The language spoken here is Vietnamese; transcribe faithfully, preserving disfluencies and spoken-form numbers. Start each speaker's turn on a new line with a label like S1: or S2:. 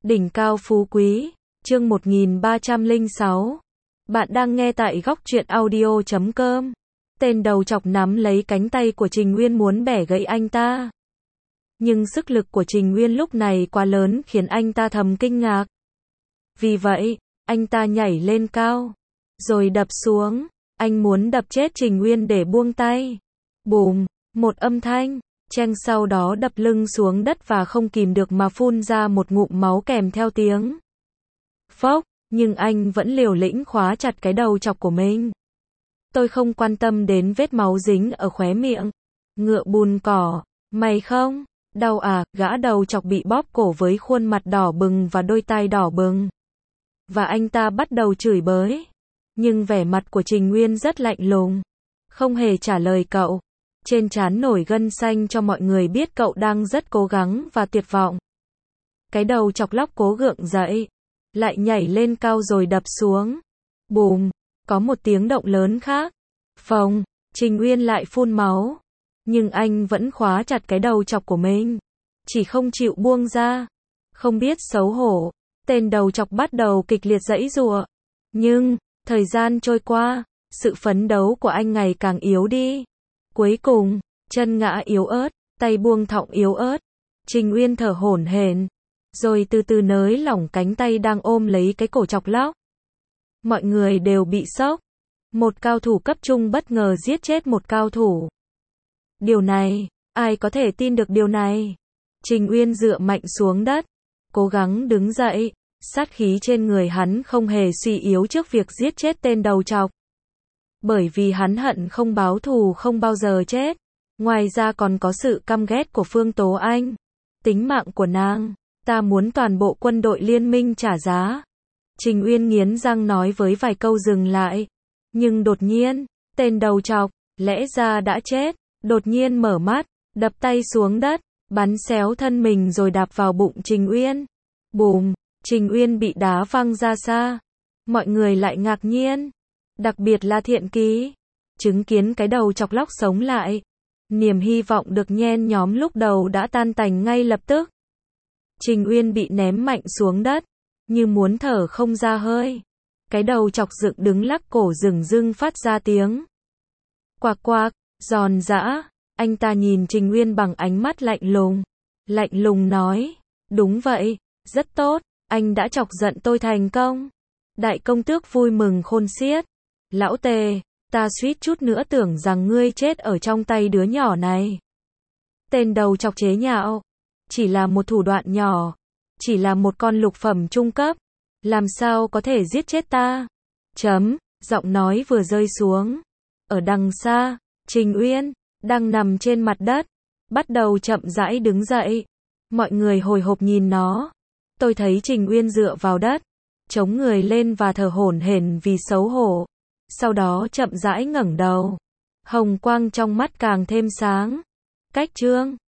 S1: Đỉnh cao phú quý, chương một nghìn ba trăm lẻ sáu. Bạn đang nghe tại góc truyện audio chấm com. Tên đầu chọc nắm lấy cánh tay của Trình Nguyên muốn bẻ gãy anh ta. Nhưng sức lực của Trình Nguyên lúc này quá lớn khiến anh ta thầm kinh ngạc. Vì vậy, anh ta nhảy lên cao, rồi đập xuống. Anh muốn đập chết Trình Nguyên để buông tay. Bùm, một âm thanh, Cheng sau đó đập lưng xuống đất và không kìm được mà phun ra một ngụm máu kèm theo tiếng phốc, nhưng anh vẫn liều lĩnh khóa chặt cái đầu chọc của mình. Tôi không quan tâm đến vết máu dính ở khóe miệng. Ngựa bùn cỏ, mày không? Đau à? Gã đầu chọc bị bóp cổ với khuôn mặt đỏ bừng và đôi tai đỏ bừng. Và anh ta bắt đầu chửi bới. Nhưng vẻ mặt của Trình Nguyên rất lạnh lùng, không hề trả lời cậu. Trên trán nổi gân xanh cho mọi người biết cậu đang rất cố gắng và tuyệt vọng. Cái đầu chọc lóc cố gượng dậy, lại nhảy lên cao rồi đập xuống. Bùm, có một tiếng động lớn khác. Phồng, Trình Nguyên lại phun máu. Nhưng anh vẫn khóa chặt cái đầu chọc của mình, chỉ không chịu buông ra. Không biết xấu hổ, tên đầu chọc bắt đầu kịch liệt giãy giụa. Nhưng, thời gian trôi qua, sự phấn đấu của anh ngày càng yếu đi. Cuối cùng, chân ngã yếu ớt, tay buông thõng yếu ớt. Trình Nguyên thở hổn hển, rồi từ từ nới lỏng cánh tay đang ôm lấy cái cổ chọc lóc. Mọi người đều bị sốc. Một cao thủ cấp trung bất ngờ giết chết một cao thủ. Điều này, ai có thể tin được điều này? Trình Nguyên dựa mạnh xuống đất, cố gắng đứng dậy. Sát khí trên người hắn không hề suy yếu trước việc giết chết tên đầu chọc. Bởi vì hắn hận không báo thù không bao giờ chết. Ngoài ra còn có sự căm ghét của Phương Tố Anh. Tính mạng của nàng, ta muốn toàn bộ quân đội liên minh trả giá. Trình Uyên nghiến răng nói với vài câu dừng lại. Nhưng đột nhiên, tên đầu chọc, lẽ ra đã chết, đột nhiên mở mắt, đập tay xuống đất, bắn xéo thân mình rồi đạp vào bụng Trình Uyên. Bùm, Trình Uyên bị đá văng ra xa. Mọi người lại ngạc nhiên. Đặc biệt là Thiện Ký, chứng kiến cái đầu chọc lóc sống lại. Niềm hy vọng được nhen nhóm lúc đầu đã tan tành ngay lập tức. Trình Uyên bị ném mạnh xuống đất, như muốn thở không ra hơi. Cái đầu chọc dựng đứng lắc cổ rừng rưng phát ra tiếng quạc quạc, giòn giã. Anh ta nhìn Trình Uyên bằng ánh mắt lạnh lùng. Lạnh lùng nói, đúng vậy, rất tốt, anh đã chọc giận tôi thành công. Đại công tước vui mừng khôn xiết. Lão Tề, ta suýt chút nữa tưởng rằng ngươi chết ở trong tay đứa nhỏ này. Tên đầu chọc chế nhạo. Chỉ là một thủ đoạn nhỏ. Chỉ là một con lục phẩm trung cấp. Làm sao có thể giết chết ta? Chấm, giọng nói vừa rơi xuống. Ở đằng xa, Trình Uyên, đang nằm trên mặt đất, bắt đầu chậm rãi đứng dậy. Mọi người hồi hộp nhìn nó. Tôi thấy Trình Uyên dựa vào đất, chống người lên và thở hổn hển vì xấu hổ. Sau đó chậm rãi ngẩng đầu. Hồng quang trong mắt càng thêm sáng. Cách chương